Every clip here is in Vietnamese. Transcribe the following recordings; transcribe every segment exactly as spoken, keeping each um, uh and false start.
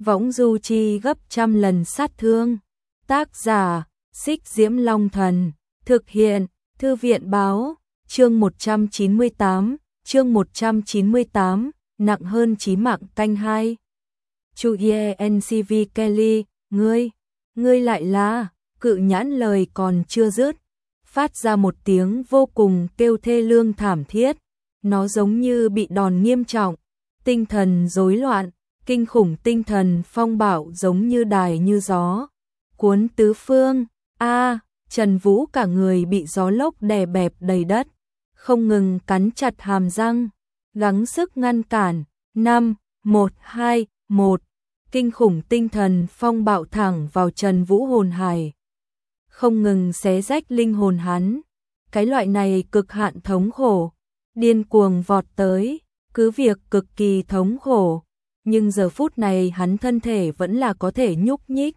võng du chi gấp trăm lần sát thương. Tác giả, Xích Diễm Long Thần, thực hiện, Thư viện Báo, chương một trăm chín mươi tám, chương một trăm chín mươi tám, nặng hơn chí mạng canh hai. Chu Ye en xê vê Kelly, ngươi, ngươi lại là, Cự Nhãn lời còn chưa dứt, phát ra một tiếng vô cùng kêu thê lương thảm thiết, nó giống như bị đòn nghiêm trọng, tinh thần rối loạn, kinh khủng tinh thần phong bạo giống như đài như gió, cuốn tứ phương. A, Trần Vũ cả người bị gió lốc đè bẹp đầy đất, không ngừng cắn chặt hàm răng, gắng sức ngăn cản. Năm, một, hai, một. Kinh khủng tinh thần phong bạo thẳng vào Trần Vũ hồn hải, không ngừng xé rách linh hồn hắn. Cái loại này cực hạn thống khổ, điên cuồng vọt tới, cứ việc cực kỳ thống khổ, nhưng giờ phút này hắn thân thể vẫn là có thể nhúc nhích.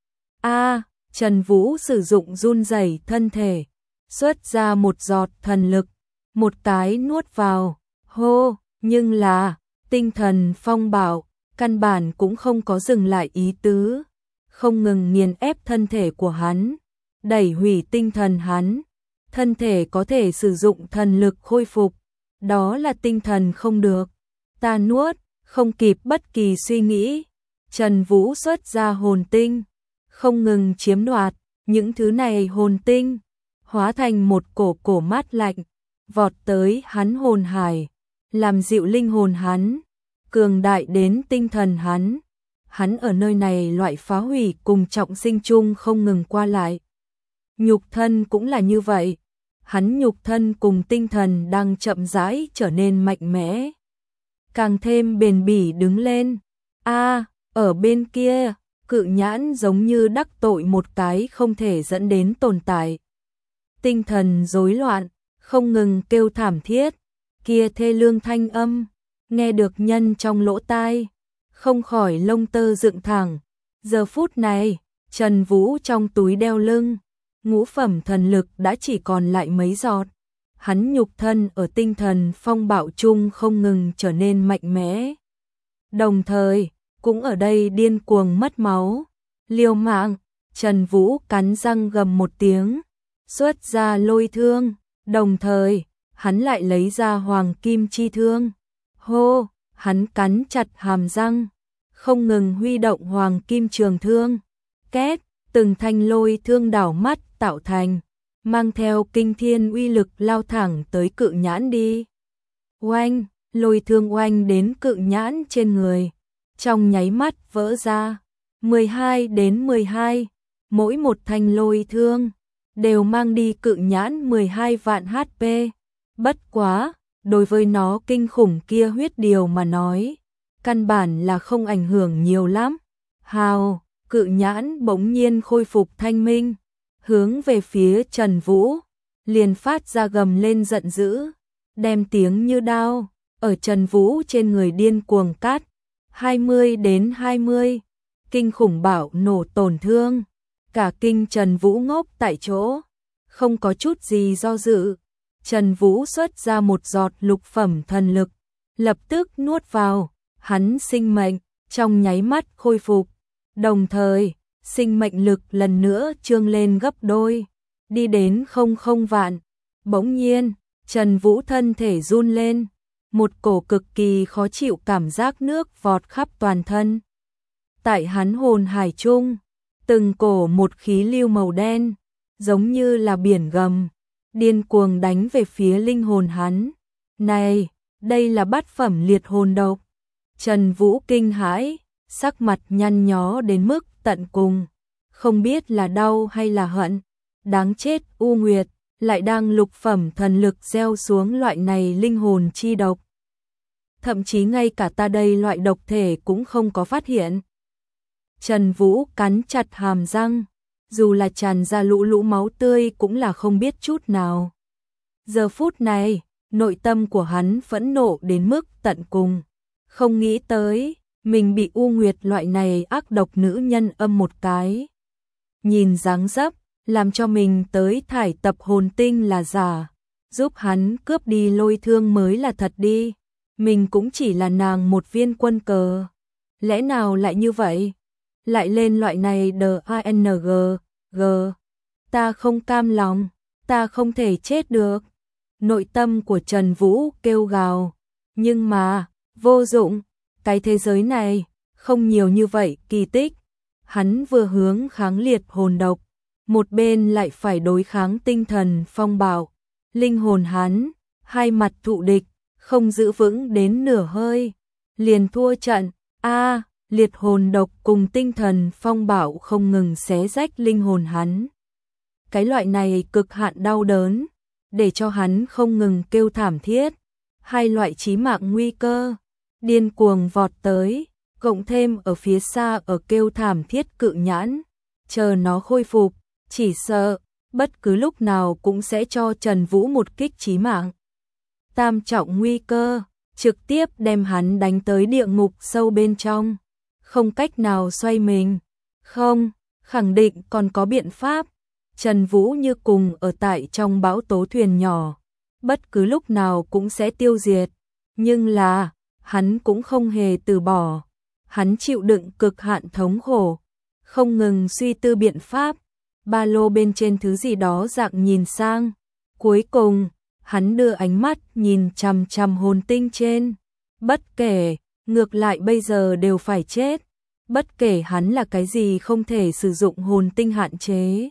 A, Trần Vũ sử dụng run rẩy thân thể, xuất ra một giọt thần lực, một cái nuốt vào, hô, nhưng là tinh thần phong bạo căn bản cũng không có dừng lại ý tứ, không ngừng nghiền ép thân thể của hắn, đẩy hủy tinh thần hắn. Thân thể có thể sử dụng thần lực khôi phục, đó là tinh thần không được. Ta nuốt, không kịp bất kỳ suy nghĩ, Trần Vũ xuất ra hồn tinh, không ngừng chiếm đoạt những thứ này hồn tinh, hóa thành một cổ cổ mát lạnh, vọt tới hắn hồn hải, làm dịu linh hồn hắn, cường đại đến tinh thần hắn. Hắn ở nơi này loại phá hủy cùng trọng sinh chung không ngừng qua lại. Nhục thân cũng là như vậy, hắn nhục thân cùng tinh thần đang chậm rãi trở nên mạnh mẽ, càng thêm bền bỉ đứng lên. A, ở bên kia, Cự Nhãn giống như đắc tội một cái không thể dẫn đến tồn tại. Tinh thần rối loạn, không ngừng kêu thảm thiết, kia thê lương thanh âm, nghe được nhân trong lỗ tai, không khỏi lông tơ dựng thẳng. Giờ phút này, Trần Vũ trong túi đeo lưng, ngũ phẩm thần lực đã chỉ còn lại mấy giọt. Hắn nhục thân ở tinh thần phong bạo chung không ngừng trở nên mạnh mẽ, đồng thời cũng ở đây điên cuồng mất máu, liều mạng. Trần Vũ cắn răng gầm một tiếng, xuất ra lôi thương, đồng thời hắn lại lấy ra hoàng kim chi thương. Hô, hắn cắn chặt hàm răng, không ngừng huy động hoàng kim trường thương, két, từng thanh lôi thương đảo mắt tạo thành, mang theo kinh thiên uy lực lao thẳng tới Cự Nhãn đi. Oanh, lôi thương oanh đến Cự Nhãn trên người, trong nháy mắt vỡ ra, mười hai đến mười hai, mỗi một thanh lôi thương đều mang đi Cự Nhãn mười hai vạn hát pê. Bất quá, đối với nó kinh khủng kia huyết điều mà nói, căn bản là không ảnh hưởng nhiều lắm. Hào, Cự Nhãn bỗng nhiên khôi phục thanh minh, hướng về phía Trần Vũ, liền phát ra gầm lên giận dữ, đem tiếng như đao ở Trần Vũ trên người điên cuồng cắt. hai mươi đến hai mươi, kinh khủng bạo nổ tổn thương, cả kinh Trần Vũ ngốc tại chỗ, không có chút gì do dự. Trần Vũ xuất ra một giọt lục phẩm thần lực, lập tức nuốt vào, hắn sinh mệnh trong nháy mắt khôi phục, đồng thời sinh mệnh lực lần nữa trương lên gấp đôi, đi đến không không vạn. Bỗng nhiên, Trần Vũ thân thể run lên, một cổ cực kỳ khó chịu cảm giác nước vọt khắp toàn thân. Tại hắn hồn hải chung, từng cổ một khí lưu màu đen, giống như là biển gầm, điên cuồng đánh về phía linh hồn hắn. Này, đây là bát phẩm liệt hồn độc. Trần Vũ kinh hãi, sắc mặt nhăn nhó đến mức tận cùng, không biết là đau hay là hận. Đáng chết, U Nguyệt lại đang lục phẩm thần lực gieo xuống loại này linh hồn chi độc. Thậm chí ngay cả ta đây loại độc thể cũng không có phát hiện. Trần Vũ cắn chặt hàm răng, dù là tràn ra lũ lũ máu tươi cũng là không biết chút nào. Giờ phút này, nội tâm của hắn phẫn nộ đến mức tận cùng, không nghĩ tới mình bị U Nguyệt loại này ác độc nữ nhân âm một cái. Nhìn dáng dấp, làm cho mình tới thải tập hồn tinh là giả, giúp hắn cướp đi lôi thương mới là thật đi. Mình cũng chỉ là nàng một viên quân cờ. lẽ nào lại như vậy? Lại lên loại này đờ a en giê, g, ta không cam lòng, ta không thể chết được. Nội tâm của Trần Vũ kêu gào, nhưng mà, vô dụng, cái thế giới này, không nhiều như vậy kỳ tích. Hắn vừa hướng kháng liệt hồn độc, một bên lại phải đối kháng tinh thần phong bạo. Linh hồn hắn, hai mặt thụ địch, không giữ vững đến nửa hơi, liền thua trận. A, liệt hồn độc cùng tinh thần phong bạo không ngừng xé rách linh hồn hắn. Cái loại này cực hạn đau đớn, để cho hắn không ngừng kêu thảm thiết. Hai loại chí mạng nguy cơ, điên cuồng vọt tới, cộng thêm ở phía xa ở kêu thảm thiết cự nhãn, chờ nó khôi phục, chỉ sợ, bất cứ lúc nào cũng sẽ cho Trần Vũ một kích chí mạng. Tam trọng nguy cơ, trực tiếp đem hắn đánh tới địa ngục sâu bên trong, không cách nào xoay mình. Không, khẳng định còn có biện pháp. Trần Vũ như cùng ở tại trong bão tố thuyền nhỏ, bất cứ lúc nào cũng sẽ tiêu diệt, nhưng là, hắn cũng không hề từ bỏ. Hắn chịu đựng cực hạn thống khổ, không ngừng suy tư biện pháp, ba lô bên trên thứ gì đó dạng nhìn sang. Cuối cùng, hắn đưa ánh mắt nhìn chằm chằm hồn tinh trên. Bất kể, ngược lại bây giờ đều phải chết. Bất kể hắn là cái gì không thể sử dụng hồn tinh hạn chế.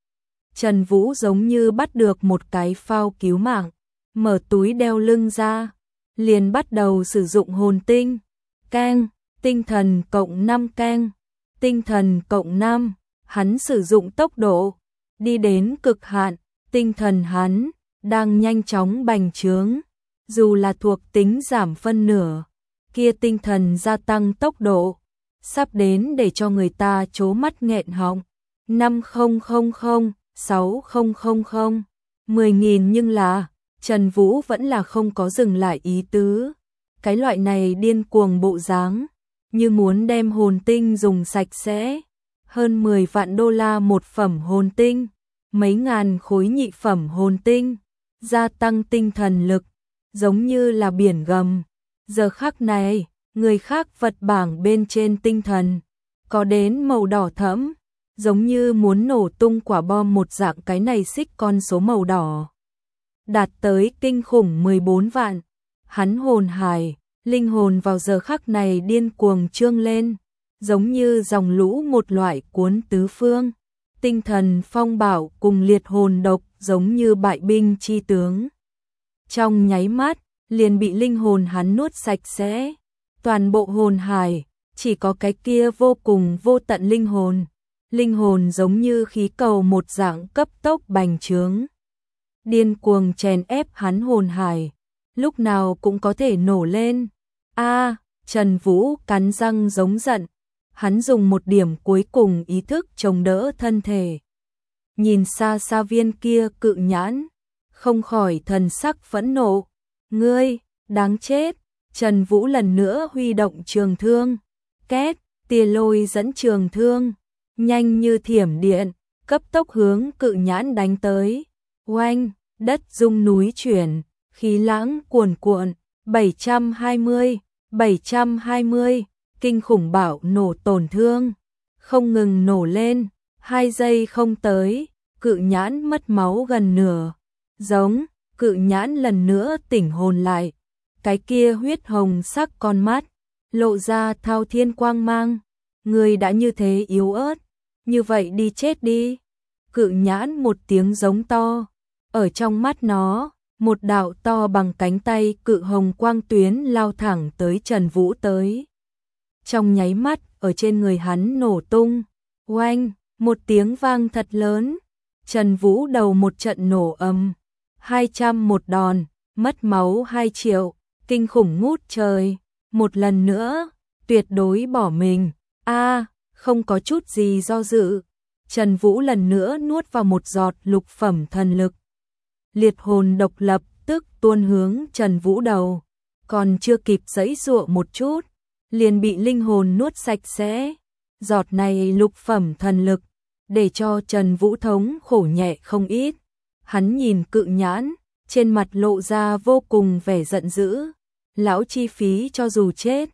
Trần Vũ giống như bắt được một cái phao cứu mạng, mở túi đeo lưng ra, liền bắt đầu sử dụng hồn tinh. Keng, tinh thần cộng năm keng, tinh thần cộng năm, hắn sử dụng tốc độ, đi đến cực hạn, tinh thần hắn đang nhanh chóng bành trướng, dù là thuộc tính giảm phân nửa, kia tinh thần gia tăng tốc độ, sắp đến để cho người ta trố mắt nghẹn họng. năm nghìn, sáu nghìn, mười nghìn nhưng là, Trần Vũ vẫn là không có dừng lại ý tứ. Cái loại này điên cuồng bộ dáng, như muốn đem hồn tinh dùng sạch sẽ. Hơn mười vạn đô la một phẩm hồn tinh, mấy ngàn khối nhị phẩm hồn tinh, gia tăng tinh thần lực, giống như là biển gầm. Giờ khắc này, người khác vật bảng bên trên tinh thần, có đến màu đỏ thẫm, giống như muốn nổ tung quả bom một dạng. Cái này xích con số màu đỏ, đạt tới kinh khủng mười bốn vạn. Hắn hồn hải, linh hồn vào giờ khắc này điên cuồng trương lên, giống như dòng lũ một loại cuốn tứ phương. Tinh thần phong bạo cùng liệt hồn độc giống như bại binh chi tướng. Trong nháy mắt, liền bị linh hồn hắn nuốt sạch sẽ. Toàn bộ hồn hải, chỉ có cái kia vô cùng vô tận linh hồn. Linh hồn giống như khí cầu một dạng cấp tốc bành trướng, điên cuồng chèn ép hắn hồn hải, lúc nào cũng có thể nổ lên. A, Trần Vũ cắn răng giống giận, hắn dùng một điểm cuối cùng ý thức chống đỡ thân thể. Nhìn xa xa viên kia cự nhãn, không khỏi thần sắc phẫn nộ. Ngươi, đáng chết. Trần Vũ lần nữa huy động trường thương, két, tia lôi dẫn trường thương, nhanh như thiểm điện, cấp tốc hướng cự nhãn đánh tới. Oanh, đất rung núi chuyển, khí lãng cuồn cuộn. bảy trăm hai mươi, bảy trăm hai mươi, kinh khủng bạo nổ tổn thương, không ngừng nổ lên. Hai giây không tới, cự nhãn mất máu gần nửa. Giống, cự nhãn lần nữa tỉnh hồn lại. Cái kia huyết hồng sắc con mắt, lộ ra thao thiên quang mang. Người đã như thế yếu ớt, như vậy đi chết đi. Cự nhãn một tiếng giống to, ở trong mắt nó, một đạo to bằng cánh tay cự hồng quang tuyến lao thẳng tới Trần Vũ tới. Trong nháy mắt, ở trên người hắn nổ tung. Oanh, một tiếng vang thật lớn. Trần Vũ đầu một trận nổ ầm. hai trăm một đòn, mất máu hai triệu. Kinh khủng ngút trời. Một lần nữa, tuyệt đối bỏ mình. A, không có chút gì do dự. Trần Vũ lần nữa nuốt vào một giọt lục phẩm thần lực. Liệt hồn độc lập tức tuôn hướng Trần Vũ đầu. Còn chưa kịp giãy giụa một chút, liền bị linh hồn nuốt sạch sẽ. Giọt này lục phẩm thần lực, để cho Trần Vũ thống khổ nhẹ không ít. Hắn nhìn cự nhãn, trên mặt lộ ra vô cùng vẻ giận dữ. Lão chi phí cho dù chết,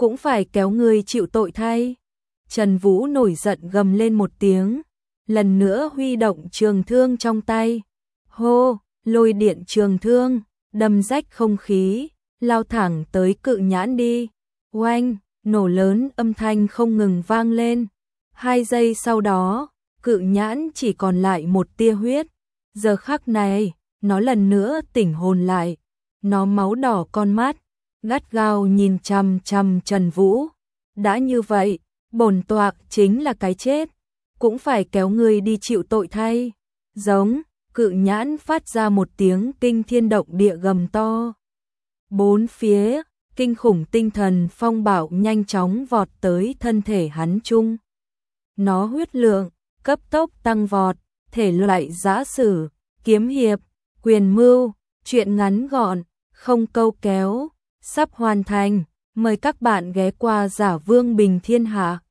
cũng phải kéo ngươi chịu tội thay. Trần Vũ nổi giận gầm lên một tiếng, lần nữa huy động trường thương trong tay. Hô, lôi điện trường thương, đâm rách không khí, lao thẳng tới Cự Nhãn đi. Oanh, nổ lớn âm thanh không ngừng vang lên. Hai giây sau đó, Cự Nhãn chỉ còn lại một tia huyết. Giờ khắc này, nó lần nữa tỉnh hồn lại. Nó máu đỏ con mắt, gắt gao nhìn chằm chằm Trần Vũ. Đã như vậy, bổn tọa chính là cái chết, cũng phải kéo ngươi đi chịu tội thay. Giống, Cự Nhãn phát ra một tiếng kinh thiên động địa gầm to. Bốn phía, kinh khủng tinh thần phong bạo nhanh chóng vọt tới thân thể hắn chung. Nó huyết lượng, cấp tốc tăng vọt, thể loại giã sử, kiếm hiệp, quyền mưu, truyện ngắn gọn, không câu kéo, sắp hoàn thành. Mời các bạn ghé qua Giả Vương Bình Thiên Hạ.